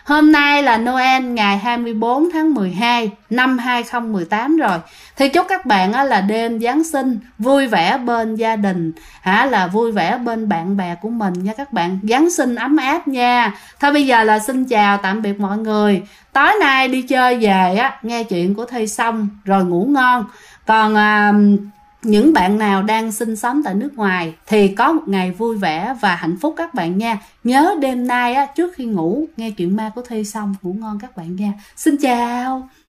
Hôm nay là Noel ngày 24 tháng 12 năm 2018 rồi. Thì chúc các bạn là đêm Giáng sinh vui vẻ bên gia đình, là vui vẻ bên bạn bè của mình nha các bạn. Giáng sinh ấm áp nha. Thôi bây giờ là xin chào tạm biệt mọi người. Tối nay đi chơi về nghe chuyện của Thi xong rồi ngủ ngon. Còn những bạn nào đang sinh sống tại nước ngoài thì có một ngày vui vẻ và hạnh phúc các bạn nha. Nhớ đêm nay trước khi ngủ nghe chuyện ma của Thi xong ngủ ngon các bạn nha. Xin chào.